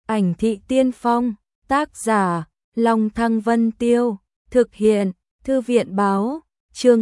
Ảnh thị tiên phong, tác giả, Long Thăng Vân Tiêu, thực hiện, Thư viện báo, chương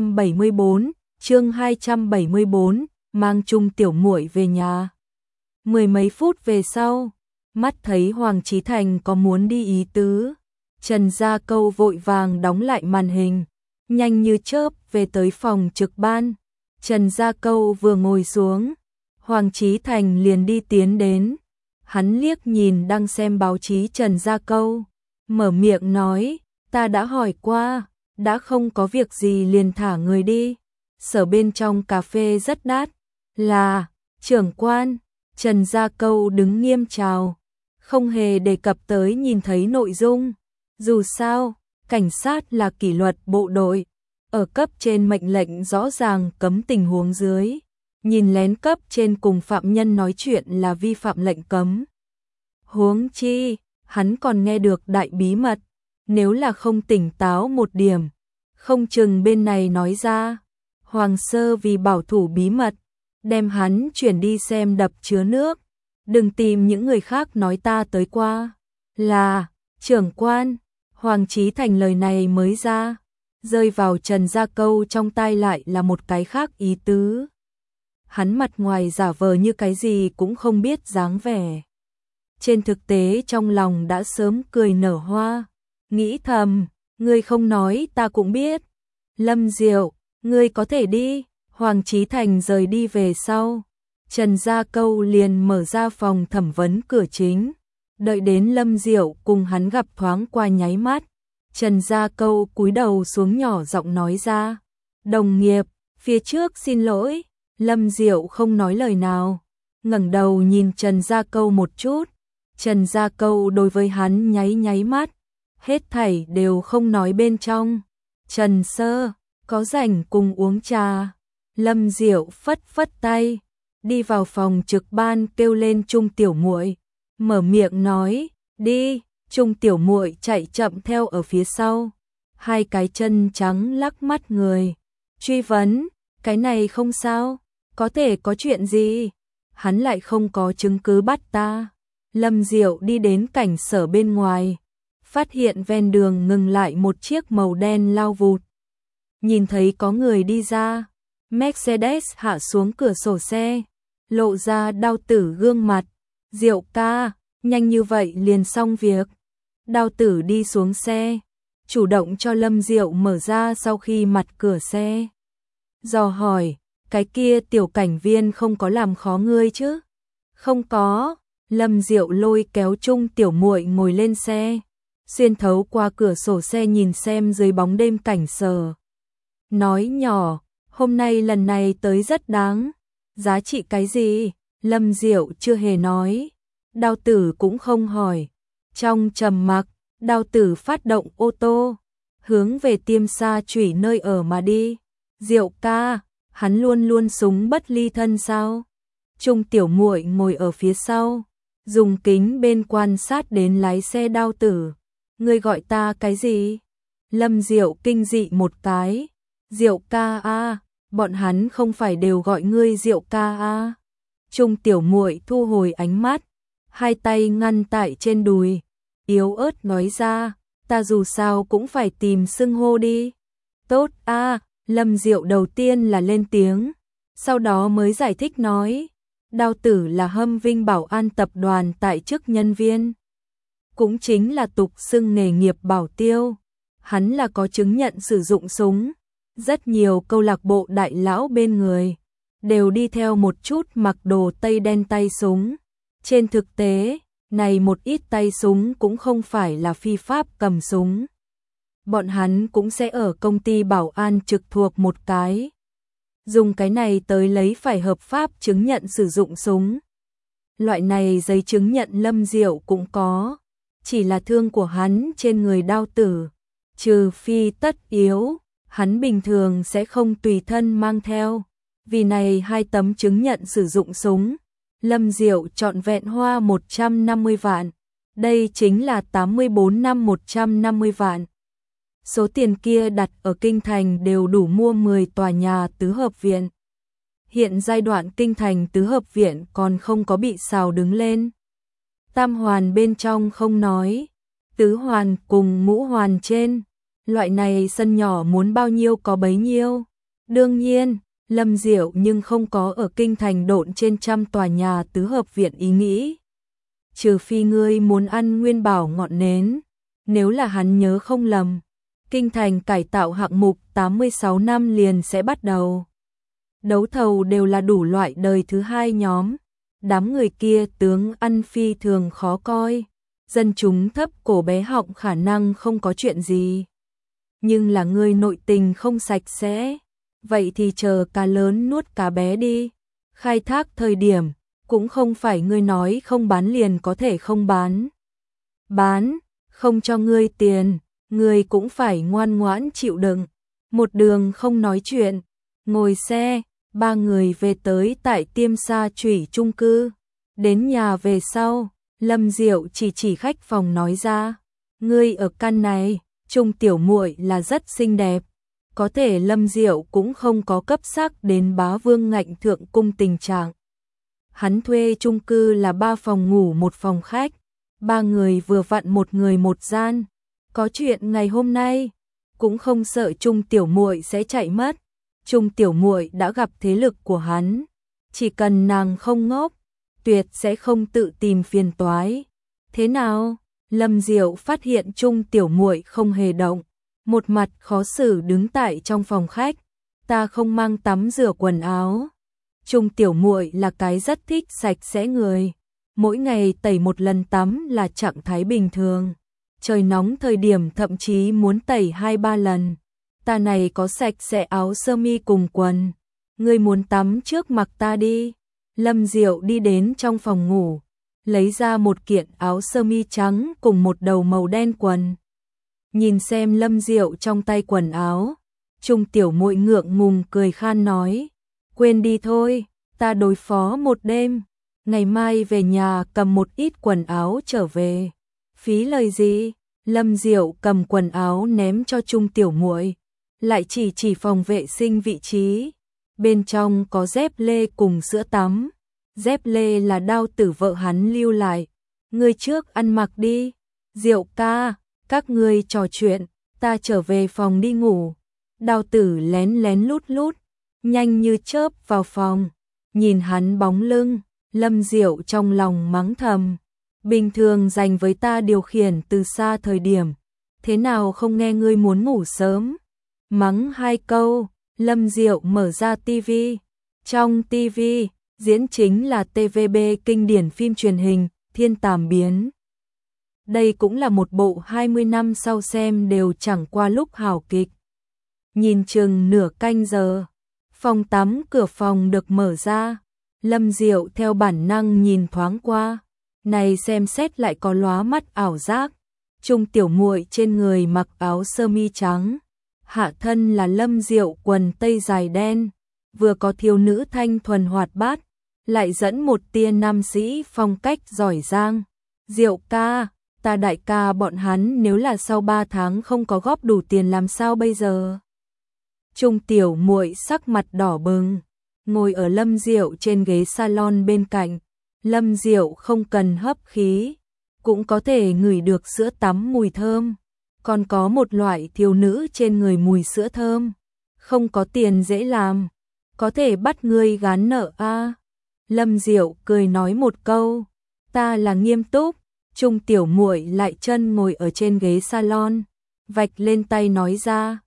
274, mang chung tiểu muội về nhà. Mười mấy phút về sau, mắt thấy Hoàng Chí Thành có muốn đi ý tứ, Trần Gia Câu vội vàng đóng lại màn hình, nhanh như chớp về tới phòng trực ban. Trần Gia Câu vừa ngồi xuống, Hoàng Chí Thành liền đi tiến đến. Hắn liếc nhìn đang xem báo chí Trần Gia Câu, mở miệng nói, ta đã hỏi qua, đã không có việc gì liền thả người đi. Sở bên trong cà phê rất đắt, là, trưởng quan. Trần Gia Câu đứng nghiêm chào, không hề đề cập tới nhìn thấy nội dung. Dù sao, cảnh sát là kỷ luật bộ đội, ở cấp trên mệnh lệnh rõ ràng cấm tình huống dưới. Nhìn lén cấp trên cùng phạm nhân nói chuyện là vi phạm lệnh cấm. Huống chi, hắn còn nghe được đại bí mật, nếu là không tỉnh táo một điểm, không chừng bên này nói ra. Hoàng Sơ vì bảo thủ bí mật, đem hắn chuyển đi xem đập chứa nước. Đừng tìm những người khác nói ta tới qua. Là, trưởng quan. Hoàng Chí Thành lời này mới ra, rơi vào Trần Gia Câu trong tai lại là một cái khác ý tứ. Hắn mặt ngoài giả vờ như cái gì cũng không biết dáng vẻ, trên thực tế trong lòng đã sớm cười nở hoa, nghĩ thầm, ngươi không nói ta cũng biết. Lâm Diệu, ngươi có thể đi. Hoàng Chí Thành rời đi về sau, Trần Gia Câu liền mở ra phòng thẩm vấn cửa chính. Đợi đến Lâm Diệu cùng hắn gặp thoáng qua nháy mắt, Trần Gia Câu cúi đầu xuống nhỏ giọng nói ra, đồng nghiệp, phía trước xin lỗi. Lâm Diệu không nói lời nào, ngẩng đầu nhìn Trần Gia Câu một chút. Trần Gia Câu đối với hắn nháy nháy mắt, hết thảy đều không nói bên trong. Trần Sơ, có rảnh cùng uống trà. Lâm Diệu phất phất tay, đi vào phòng trực ban kêu lên Trung tiểu muội, mở miệng nói, đi. Trung tiểu muội chạy chậm theo ở phía sau, hai cái chân trắng lắc mắt người, truy vấn, cái này không sao, có thể có chuyện gì? Hắn lại không có chứng cứ bắt ta. Lâm Diệu đi đến cảnh sở bên ngoài, phát hiện ven đường ngừng lại một chiếc màu đen lao vụt. Nhìn thấy có người đi ra, Mercedes hạ xuống cửa sổ xe, lộ ra Đao Tử gương mặt. Diệu ca, nhanh như vậy liền xong việc. Đao Tử đi xuống xe, chủ động cho Lâm Diệu mở ra sau khi mặt cửa xe. Dò hỏi, cái kia tiểu cảnh viên không có làm khó ngươi chứ? Không có. Lâm Diệu lôi kéo Trung tiểu muội ngồi lên xe, xuyên thấu qua cửa sổ xe nhìn xem dưới bóng đêm cảnh sở. Nói nhỏ, hôm nay lần này tới rất đáng. Giá trị cái gì? Lâm Diệu chưa hề nói. Đao Tử cũng không hỏi. Trong trầm mặc, Đao Tử phát động ô tô, hướng về Tiêm Sa Chủy nơi ở mà đi. Diệu ca, hắn luôn luôn súng bất ly thân sao? Trung tiểu muội ngồi ở phía sau, dùng kính bên quan sát đến lái xe Đao Tử. Ngươi gọi ta cái gì? Lâm Diệu kinh dị một cái. Diệu ca a, bọn hắn không phải đều gọi ngươi Diệu ca a? Trung tiểu muội thu hồi ánh mắt, hai tay ngăn tại trên đùi, yếu ớt nói ra, ta dù sao cũng phải tìm xưng hô đi. Tốt a. Lâm Diệu đầu tiên là lên tiếng, sau đó mới giải thích nói, Đao Tử là Hâm Vinh Bảo An tập đoàn tại chức nhân viên, cũng chính là tục xưng nghề nghiệp bảo tiêu. Hắn là có chứng nhận sử dụng súng, rất nhiều câu lạc bộ đại lão bên người đều đi theo một chút mặc đồ tây đen tay súng. Trên thực tế, này một ít tay súng cũng không phải là phi pháp cầm súng. Bọn hắn cũng sẽ ở công ty bảo an trực thuộc một cái, dùng cái này tới lấy phải hợp pháp chứng nhận sử dụng súng. Loại này giấy chứng nhận Lâm Diệu cũng có, chỉ là thương của hắn trên người Đao Tử, trừ phi tất yếu, hắn bình thường sẽ không tùy thân mang theo. Vì này hai tấm chứng nhận sử dụng súng, Lâm Diệu trọn vẹn hoa 150 vạn, đây chính là 84 năm 150 vạn. Số tiền kia đặt ở Kinh Thành đều đủ mua 10 tòa nhà tứ hợp viện. Hiện giai đoạn Kinh Thành tứ hợp viện còn không có bị xào đứng lên. tam hoàn bên trong không nói, tứ hoàn cùng ngũ hoàn trên, loại này sân nhỏ muốn bao nhiêu có bấy nhiêu. Đương nhiên, Lâm Diệu nhưng không có ở kinh thành độn trên trăm tòa nhà tứ hợp viện ý nghĩ. Trừ phi ngươi muốn ăn nguyên bảo ngọn nến, nếu là hắn nhớ không lầm, kinh thành cải tạo hạng mục 86 năm liền sẽ bắt đầu. Đấu thầu đều là đủ loại đời thứ hai nhóm, đám người kia tướng ăn phi thường khó coi, dân chúng thấp cổ bé họng khả năng không có chuyện gì. Nhưng là người nội tình không sạch sẽ, vậy thì chờ cá lớn nuốt cá bé đi, khai thác thời điểm, cũng không phải ngươi nói không bán liền có thể không bán. Bán, không cho ngươi tiền, ngươi cũng phải ngoan ngoãn chịu đựng. Một đường không nói chuyện, ngồi xe, ba người về tới tại Tiêm Sa Chủy chung cư. Đến nhà về sau, Lâm Diệu chỉ khách phòng nói ra, ngươi ở căn này, Trung tiểu muội là rất xinh đẹp. Có thể Lâm Diệu cũng không có cấp sắc đến bá vương ngạnh thượng cung tình trạng. Hắn thuê chung cư là 3 phòng ngủ 1 phòng khách, 3 người vừa vặn một người một gian. Có chuyện ngày hôm nay, cũng không sợ Trung tiểu muội sẽ chạy mất. Trung tiểu muội đã gặp thế lực của hắn, chỉ cần nàng không ngốc, tuyệt sẽ không tự tìm phiền toái. Thế nào? Lâm Diệu phát hiện Trung tiểu muội không hề động, một mặt khó xử đứng tại trong phòng khách. Ta không mang tắm rửa quần áo. Trung tiểu muội là cái rất thích sạch sẽ người, mỗi ngày tẩy một lần tắm là trạng thái bình thường. Trời nóng thời điểm thậm chí muốn tẩy 2-3 lần. Ta này có sạch sẽ áo sơ mi cùng quần. Ngươi muốn tắm trước mặc ta đi. Lâm Diệu đi đến trong phòng ngủ, lấy ra một kiện áo sơ mi trắng cùng một đầu màu đen quần. Nhìn xem Lâm Diệu trong tay quần áo, Trung tiểu muội ngượng ngùng cười khan nói, quên đi thôi, ta đối phó một đêm, ngày mai về nhà cầm một ít quần áo trở về. Phí lời gì? Lâm Diệu cầm quần áo ném cho Trung tiểu muội, lại chỉ phòng vệ sinh vị trí. Bên trong có dép lê cùng sữa tắm. Dép lê là đao tử vợ hắn lưu lại. Ngươi trước ăn mặc đi. Diệu ca, các ngươi trò chuyện, ta trở về phòng đi ngủ. Đao tử lén lén lút lút, nhanh như chớp vào phòng. Nhìn hắn bóng lưng, Lâm Diệu trong lòng mắng thầm. Bình thường dành với ta điều khiển từ xa thời điểm, thế nào không nghe ngươi muốn ngủ sớm. Mắng 2 câu, Lâm Diệu mở ra tivi. Trong tivi, diễn chính là TVB kinh điển phim truyền hình, Thiên Tàm Biến. Đây cũng là một bộ 20 năm sau xem đều chẳng qua lúc hảo kịch. Nhìn chừng nửa canh giờ, phòng tắm cửa phòng được mở ra. Lâm Diệu theo bản năng nhìn thoáng qua. Này xem xét lại có lóa mắt ảo giác. Trung tiểu muội trên người mặc áo sơ mi trắng, hạ thân là Lâm Diệu quần tây dài đen, vừa có thiếu nữ thanh thuần hoạt bát, lại dẫn một tia nam sĩ phong cách giỏi giang. Diệu ca, ta đại ca bọn hắn nếu là sau 3 tháng không có góp đủ tiền làm sao bây giờ? Trung tiểu muội sắc mặt đỏ bừng, ngồi ở Lâm Diệu trên ghế salon bên cạnh. Lâm Diệu không cần hấp khí, cũng có thể ngửi được sữa tắm mùi thơm. Còn có một loại thiếu nữ trên người mùi sữa thơm. Không có tiền dễ làm, có thể bắt ngươi gán nợ a. Lâm Diệu cười nói một câu, ta là nghiêm túc. Trung tiểu muội lại chân ngồi ở trên ghế salon, vạch lên tay nói ra,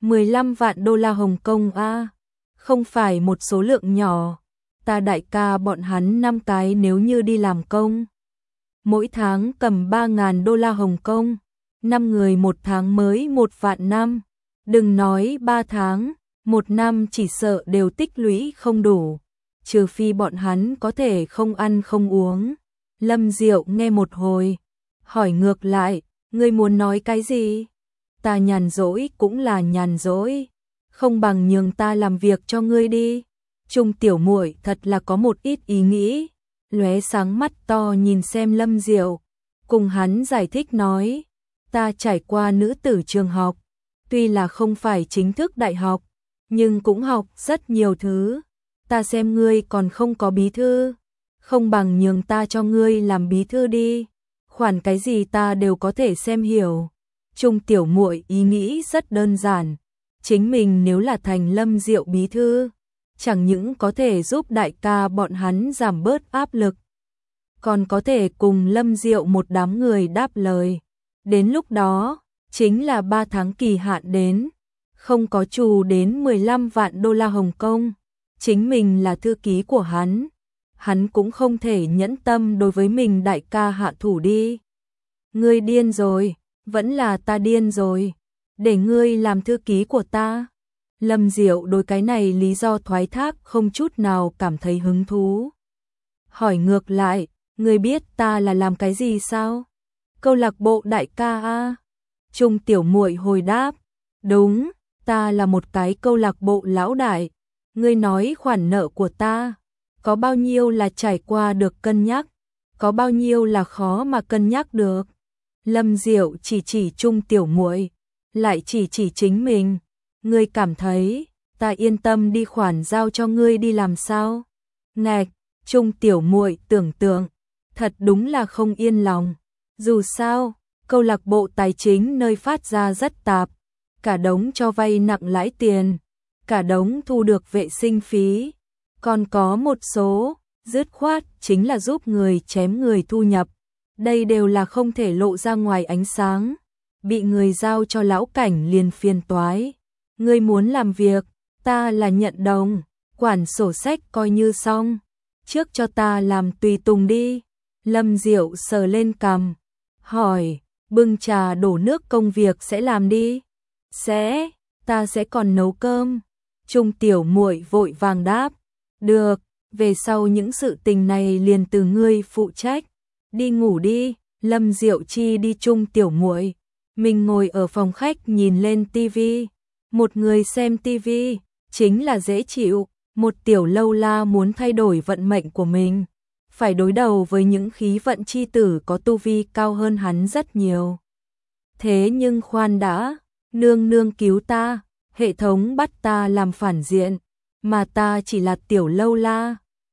15 vạn đô la Hồng Kông a, không phải một số lượng nhỏ. Ta đại ca bọn hắn 5 cái nếu như đi làm công, mỗi tháng cầm 3.000 đô la Hồng Kông, 5 người 1 tháng mới 1 vạn năm. Đừng nói 3 tháng, 1 năm chỉ sợ đều tích lũy không đủ, trừ phi bọn hắn có thể không ăn không uống. Lâm Diệu nghe một hồi, hỏi ngược lại, ngươi muốn nói cái gì? Ta nhàn rỗi cũng là nhàn rỗi, không bằng nhường ta làm việc cho ngươi đi. Trung tiểu muội thật là có một ít ý nghĩ, lóe sáng mắt to nhìn xem Lâm Diệu, cùng hắn giải thích nói, ta trải qua nữ tử trường học, tuy là không phải chính thức đại học, nhưng cũng học rất nhiều thứ. Ta xem ngươi còn không có bí thư, không bằng nhường ta cho ngươi làm bí thư đi, khoản cái gì ta đều có thể xem hiểu. Trung tiểu muội ý nghĩ rất đơn giản, chính mình nếu là thành Lâm Diệu bí thư, chẳng những có thể giúp đại ca bọn hắn giảm bớt áp lực, còn có thể cùng Lâm Diệu một đám người đáp lời. Đến lúc đó, chính là 3 tháng kỳ hạn đến, không có trù đến 15 vạn đô la Hồng Kông, chính mình là thư ký của hắn cũng không thể nhẫn tâm đối với mình đại ca hạ thủ đi. Ngươi điên rồi, vẫn là ta điên rồi, để ngươi làm thư ký của ta. Lâm Diệu đối cái này lý do thoái thác không chút nào cảm thấy hứng thú. Hỏi ngược lại, ngươi biết ta là làm cái gì sao? Câu lạc bộ đại ca a. Trung tiểu muội hồi đáp, đúng, ta là một cái câu lạc bộ lão đại. Ngươi nói khoản nợ của ta, có bao nhiêu là trải qua được cân nhắc, có bao nhiêu là khó mà cân nhắc được. Lâm Diệu chỉ Trung tiểu muội, lại chỉ chính mình. Ngươi cảm thấy, ta yên tâm đi khoản giao cho ngươi đi làm sao? Ngạch, Trung tiểu muội tưởng tượng, thật đúng là không yên lòng. Dù sao, câu lạc bộ tài chính nơi phát ra rất tạp, cả đống cho vay nặng lãi tiền, cả đống thu được vệ sinh phí, còn có một số, dứt khoát chính là giúp người chém người thu nhập. Đây đều là không thể lộ ra ngoài ánh sáng, bị người giao cho lão cảnh liền phiền toái. Ngươi muốn làm việc, ta là nhận đồng, quản sổ sách coi như xong, trước cho ta làm tùy tùng đi. Lâm Diệu sờ lên cằm, hỏi, bưng trà đổ nước công việc sẽ làm đi? Sẽ, ta sẽ còn nấu cơm. Trung tiểu muội vội vàng đáp, được, về sau những sự tình này liền từ ngươi phụ trách. Đi ngủ đi. Lâm Diệu chi đi Trung tiểu muội, mình ngồi ở phòng khách nhìn lên tivi. Một người xem tivi chính là dễ chịu, một tiểu lâu la muốn thay đổi vận mệnh của mình, phải đối đầu với những khí vận chi tử có tu vi cao hơn hắn rất nhiều. Thế nhưng khoan đã, nương nương cứu ta, hệ thống bắt ta làm phản diện, mà ta chỉ là tiểu lâu la,